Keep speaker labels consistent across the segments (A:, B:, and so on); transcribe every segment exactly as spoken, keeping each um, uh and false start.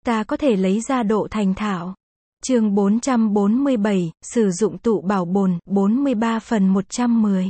A: ta có thể lấy ra độ thành thạo. Chương bốn trăm bốn mươi bảy, sử dụng tụ bảo bồn, bốn mươi ba phần một trăm mười.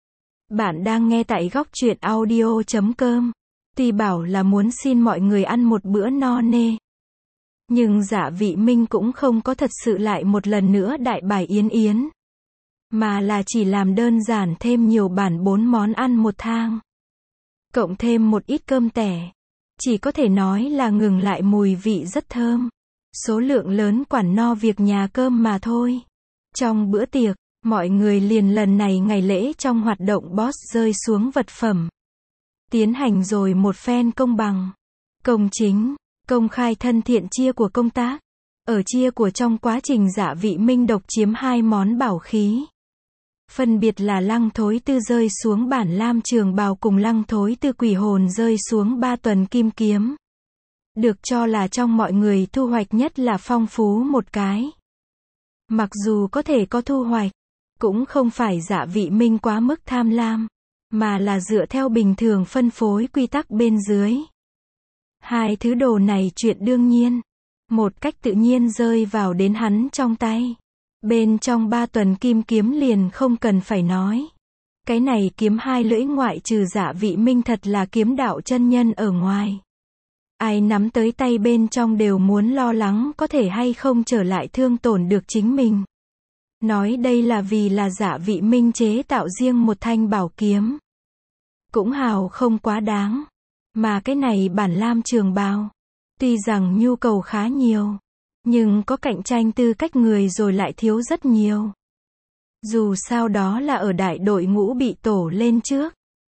A: Bạn đang nghe tại góc truyện audio chấm com. Tuy bảo là muốn xin mọi người ăn một bữa no nê, nhưng Dạ Vị Minh cũng không có thật sự lại một lần nữa đại bài yến yến, mà là chỉ làm đơn giản thêm nhiều bản bốn món ăn một thang, cộng thêm một ít cơm tẻ. Chỉ có thể nói là ngừng lại mùi vị rất thơm. Số lượng lớn quản no việc nhà cơm mà thôi. Trong bữa tiệc, mọi người liền lần này ngày lễ trong hoạt động boss rơi xuống vật phẩm. Tiến hành rồi một phen công bằng, công chính, công khai thân thiện chia của công tác. Ở chia của trong quá trình Dạ Vị Minh độc chiếm hai món bảo khí. Phân biệt là Lăng Thối Tư rơi xuống bản lam trường bào cùng Lăng Thối Tư quỷ hồn rơi xuống ba tuần kim kiếm. Được cho là trong mọi người thu hoạch nhất là phong phú một cái. Mặc dù có thể có thu hoạch, cũng không phải Dạ Vị Minh quá mức tham lam, mà là dựa theo bình thường phân phối quy tắc bên dưới. Hai thứ đồ này chuyện đương nhiên, một cách tự nhiên rơi vào đến hắn trong tay. Bên trong ba tuần kim kiếm liền không cần phải nói. Cái này kiếm hai lưỡi ngoại trừ Dạ Vị Minh thật là kiếm đạo chân nhân ở ngoài. Ai nắm tới tay bên trong đều muốn lo lắng có thể hay không trở lại thương tổn được chính mình. Nói đây là vì là Dạ Vị Minh chế tạo riêng một thanh bảo kiếm. Cũng hào không quá đáng. Mà cái này bản lam trường bào, tuy rằng nhu cầu khá nhiều, nhưng có cạnh tranh tư cách người rồi lại thiếu rất nhiều. Dù sao đó là ở đại đội ngũ bị tổ lên trước.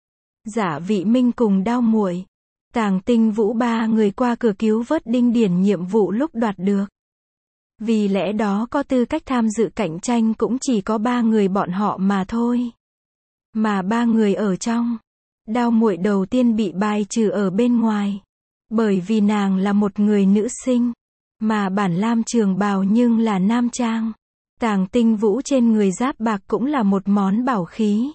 A: Dạ Vị Minh cùng Đao Muội, Tàng Tinh Vũ ba người qua cửa cứu vớt Đinh Điển nhiệm vụ lúc đoạt được. Vì lẽ đó có tư cách tham dự cạnh tranh cũng chỉ có ba người bọn họ mà thôi. Mà ba người ở trong, Đao Muội đầu tiên bị bài trừ ở bên ngoài. Bởi vì nàng là một người nữ sinh, mà bản lam trường bào nhưng là nam trang. Tàng Tinh Vũ trên người giáp bạc cũng là một món bảo khí.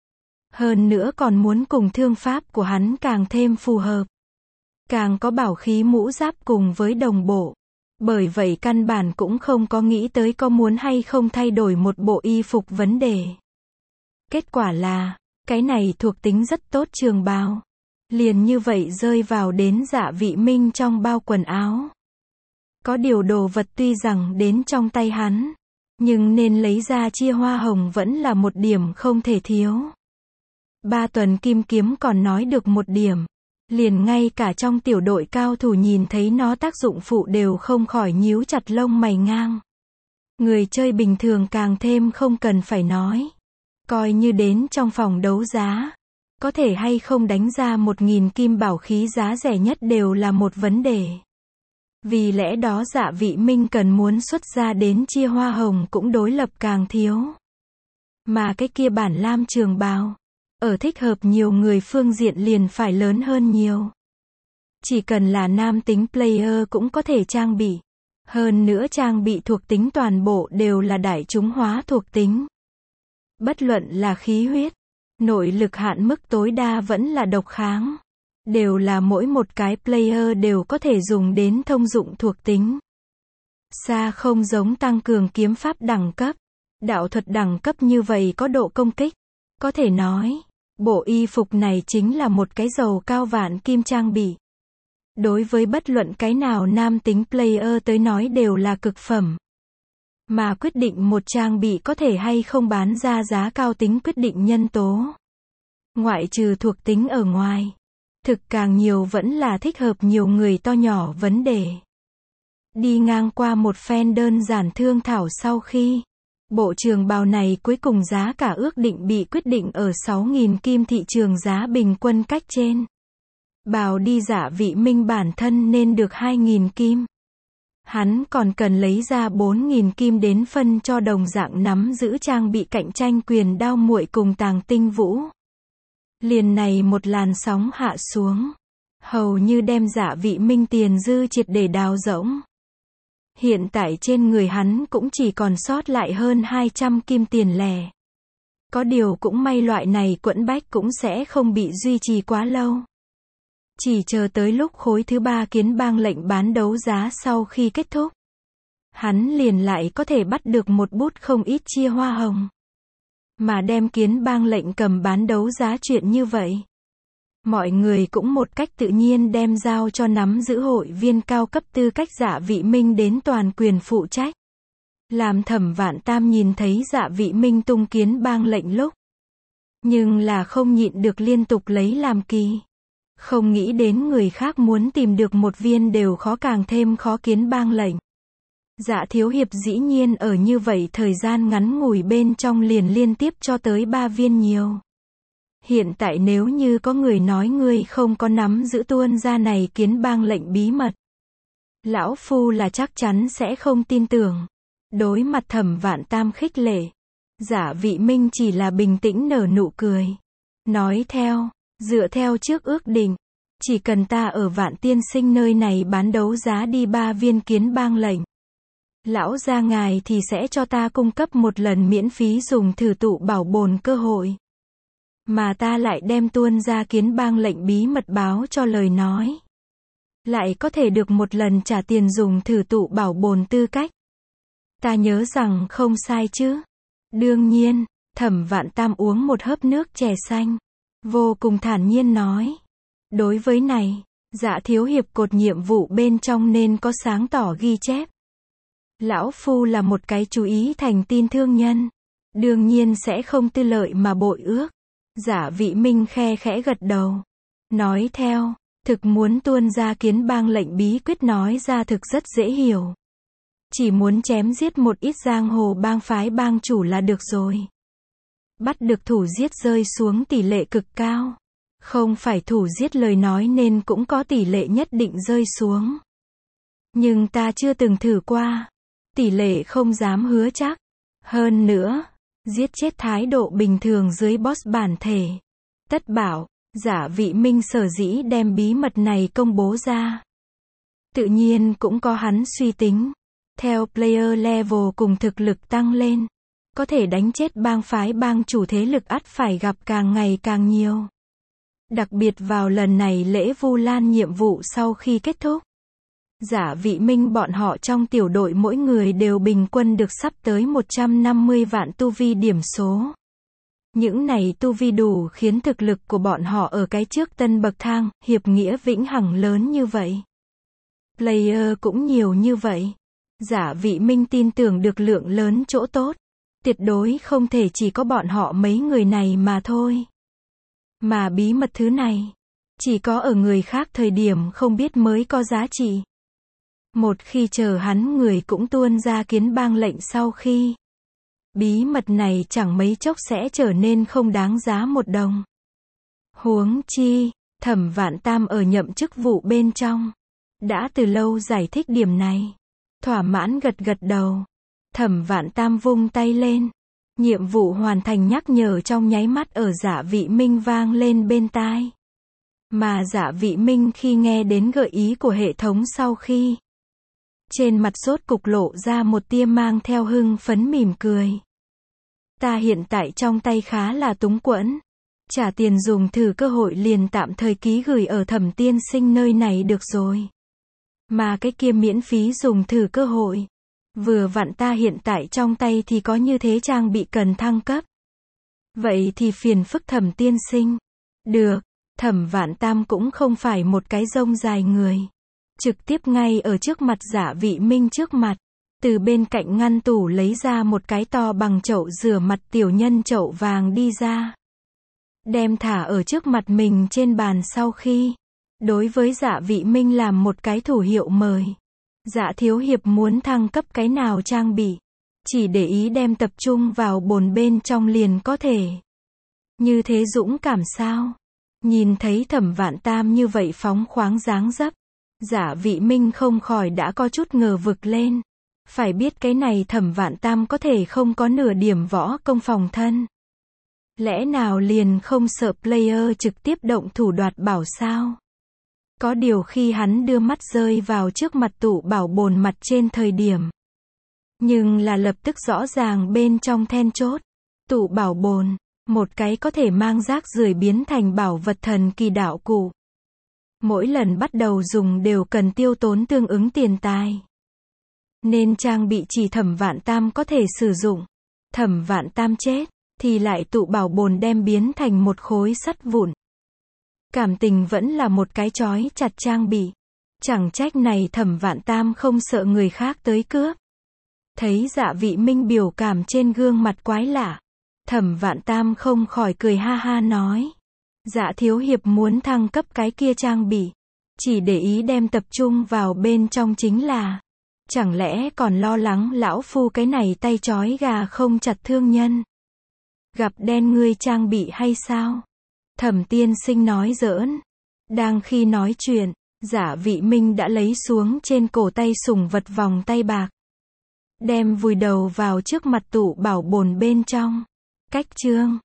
A: Hơn nữa còn muốn cùng thương pháp của hắn càng thêm phù hợp. Càng có bảo khí mũ giáp cùng với đồng bộ. Bởi vậy căn bản cũng không có nghĩ tới có muốn hay không thay đổi một bộ y phục vấn đề. Kết quả là, cái này thuộc tính rất tốt trường bào. Liền như vậy rơi vào đến Dạ Vị Minh trong bao quần áo. Có điều đồ vật tuy rằng đến trong tay hắn, nhưng nên lấy ra chia hoa hồng vẫn là một điểm không thể thiếu. Ba tuần kim kiếm còn nói được một điểm. Liền ngay cả trong tiểu đội cao thủ nhìn thấy nó tác dụng phụ đều không khỏi nhíu chặt lông mày ngang. Người chơi bình thường càng thêm không cần phải nói. Coi như đến trong phòng đấu giá, có thể hay không đánh ra một nghìn kim bảo khí giá rẻ nhất đều là một vấn đề. Vì lẽ đó Dạ Vị Minh cần muốn xuất ra đến chia hoa hồng cũng đối lập càng thiếu. Mà cái kia bản lam trường bào, ở thích hợp nhiều người phương diện liền phải lớn hơn nhiều. Chỉ cần là nam tính player cũng có thể trang bị. Hơn nữa trang bị thuộc tính toàn bộ đều là đại chúng hóa thuộc tính. Bất luận là khí huyết, nội lực hạn mức tối đa vẫn là độc kháng. Đều là mỗi một cái player đều có thể dùng đến thông dụng thuộc tính. Xa không giống tăng cường kiếm pháp đẳng cấp, đạo thuật đẳng cấp như vậy có độ công kích. Có thể nói, bộ y phục này chính là một cái dầu cao vạn kim trang bị. Đối với bất luận cái nào nam tính player tới nói đều là cực phẩm. Mà quyết định một trang bị có thể hay không bán ra giá cao tính quyết định nhân tố. Ngoại trừ thuộc tính ở ngoài, thực càng nhiều vẫn là thích hợp nhiều người to nhỏ vấn đề. Đi ngang qua một phen đơn giản thương thảo sau khi, bộ trường bào này cuối cùng giá cả ước định bị quyết định ở sáu nghìn kim thị trường giá bình quân cách trên. Bào đi Dạ Vị Minh bản thân nên được hai nghìn kim. Hắn còn cần lấy ra bốn nghìn kim đến phân cho đồng dạng nắm giữ trang bị cạnh tranh quyền Đao Muội cùng Tàng Tinh Vũ. Liền này một làn sóng hạ xuống, hầu như đem Dạ Vị Minh tiền dư triệt để đào rỗng. Hiện tại trên người hắn cũng chỉ còn sót lại hơn hai trăm kim tiền lẻ. Có điều cũng may loại này quẫn bách cũng sẽ không bị duy trì quá lâu. Chỉ chờ tới lúc khối thứ ba kiến bang lệnh bán đấu giá sau khi kết thúc, hắn liền lại có thể bắt được một bút không ít chia hoa hồng. Mà đem kiến bang lệnh cầm bán đấu giá chuyện như vậy, mọi người cũng một cách tự nhiên đem giao cho nắm giữ hội viên cao cấp tư cách Dạ Vị Minh đến toàn quyền phụ trách. Làm Thẩm Vạn Tam nhìn thấy Dạ Vị Minh tung kiến bang lệnh lúc, nhưng là không nhịn được liên tục lấy làm kỳ. Không nghĩ đến người khác muốn tìm được một viên đều khó càng thêm khó kiến bang lệnh. Dạ Thiếu Hiệp dĩ nhiên ở như vậy thời gian ngắn ngủi bên trong liền liên tiếp cho tới ba viên nhiều. Hiện tại nếu như có người nói ngươi không có nắm giữ tuôn ra này kiến bang lệnh bí mật, lão phu là chắc chắn sẽ không tin tưởng. Đối mặt Thẩm Vạn Tam khích lệ, Dạ Vị Minh chỉ là bình tĩnh nở nụ cười. Nói theo, dựa theo trước ước định, chỉ cần ta ở Vạn Tiên Sinh nơi này bán đấu giá đi ba viên kiến bang lệnh, lão gia ngài thì sẽ cho ta cung cấp một lần miễn phí dùng thử tụ bảo bồn cơ hội. Mà ta lại đem tuôn ra kiến bang lệnh bí mật báo cho lời nói, lại có thể được một lần trả tiền dùng thử tụ bảo bồn tư cách. Ta nhớ rằng không sai chứ? Đương nhiên. Thẩm Vạn Tam uống một hớp nước chè xanh, vô cùng thản nhiên nói. Đối với này, Dạ Thiếu Hiệp cột nhiệm vụ bên trong nên có sáng tỏ ghi chép. Lão phu là một cái chú ý thành tin thương nhân, đương nhiên sẽ không tư lợi mà bội ước. Dạ Vị Minh khe khẽ gật đầu, nói theo, thực muốn tuôn ra kiến bang lệnh bí quyết nói ra thực rất dễ hiểu. Chỉ muốn chém giết một ít giang hồ bang phái bang chủ là được rồi. Bắt được thủ giết rơi xuống tỷ lệ cực cao. Không phải thủ giết lời nói nên cũng có tỷ lệ nhất định rơi xuống. Nhưng ta chưa từng thử qua. Tỷ lệ không dám hứa chắc. Hơn nữa, giết chết thái độ bình thường dưới boss bản thể. Tất bảo, Dạ Vị Minh sở dĩ đem bí mật này công bố ra. Tự nhiên cũng có hắn suy tính. Theo player level cùng thực lực tăng lên, có thể đánh chết bang phái bang chủ thế lực ắt phải gặp càng ngày càng nhiều. Đặc biệt vào lần này lễ Vu Lan nhiệm vụ sau khi kết thúc, Dạ Vị Minh bọn họ trong tiểu đội mỗi người đều bình quân được sắp tới một trăm năm mươi vạn tu vi điểm số. Những này tu vi đủ khiến thực lực của bọn họ ở cái trước tân bậc thang, hiệp nghĩa vĩnh hằng lớn như vậy. Player cũng nhiều như vậy. Dạ Vị Minh tin tưởng được lượng lớn chỗ tốt. Tuyệt đối không thể chỉ có bọn họ mấy người này mà thôi. Mà bí mật thứ này, chỉ có ở người khác thời điểm không biết mới có giá trị. Một khi chờ hắn người cũng tuôn ra kiến bang lệnh sau khi, bí mật này chẳng mấy chốc sẽ trở nên không đáng giá một đồng. Huống chi, Thẩm Vạn Tam ở nhậm chức vụ bên trong, đã từ lâu giải thích điểm này. Thỏa mãn gật gật đầu. Thẩm Vạn Tam vung tay lên. Nhiệm vụ hoàn thành nhắc nhở trong nháy mắt ở Dạ Vị Minh vang lên bên tai. Mà Dạ Vị Minh khi nghe đến gợi ý của hệ thống sau khi, trên mặt rốt cục lộ ra một tia mang theo hưng phấn mỉm cười. Ta hiện tại trong tay khá là túng quẫn. Trả tiền dùng thử cơ hội liền tạm thời ký gửi ở Thẩm tiên sinh nơi này được rồi. Mà cái kia miễn phí dùng thử cơ hội, vừa vặn ta hiện tại trong tay thì có như thế trang bị cần thăng cấp. Vậy thì phiền phức Thẩm tiên sinh. Được, Thẩm Vạn Tam cũng không phải một cái rông dài người. Trực tiếp ngay ở trước mặt Dạ Vị Minh trước mặt, từ bên cạnh ngăn tủ lấy ra một cái to bằng chậu rửa mặt tiểu nhân chậu vàng đi ra. Đem thả ở trước mặt mình trên bàn sau khi, đối với Dạ Vị Minh làm một cái thủ hiệu mời. Dạ Thiếu Hiệp muốn thăng cấp cái nào trang bị, chỉ để ý đem tập trung vào bồn bên trong liền có thể. Như thế dũng cảm sao? Nhìn thấy Thẩm Vạn Tam như vậy phóng khoáng dáng dấp, Dạ Vị Minh không khỏi đã có chút ngờ vực lên. Phải biết cái này Thẩm Vạn Tam có thể không có nửa điểm võ công phòng thân. Lẽ nào liền không sợ player trực tiếp động thủ đoạt bảo sao? Có điều khi hắn đưa mắt rơi vào trước mặt tủ bảo bồn mặt trên thời điểm, nhưng là lập tức rõ ràng bên trong then chốt. Tủ bảo bồn, một cái có thể mang rác rưởi biến thành bảo vật thần kỳ đạo cụ. Mỗi lần bắt đầu dùng đều cần tiêu tốn tương ứng tiền tài. Nên trang bị chỉ Thẩm Vạn Tam có thể sử dụng. Thẩm Vạn Tam chết, thì lại tụ bảo bồn đem biến thành một khối sắt vụn. Cảm tình vẫn là một cái trói chặt trang bị. Chẳng trách này Thẩm Vạn Tam không sợ người khác tới cướp. Thấy Dạ Vị Minh biểu cảm trên gương mặt quái lạ, Thẩm Vạn Tam không khỏi cười ha ha nói. Dạ thiếu hiệp muốn thăng cấp cái kia trang bị. Chỉ để ý đem tập trung vào bên trong chính là. Chẳng lẽ còn lo lắng lão phu cái này tay trói gà không chặt thương nhân. Gặp đen ngươi trang bị hay sao? Thẩm tiên sinh nói giỡn. Đang khi nói chuyện, Dạ Vị Minh đã lấy xuống trên cổ tay sủng vật vòng tay bạc. Đem vùi đầu vào trước mặt tụ bảo bồn bên trong. Cách chương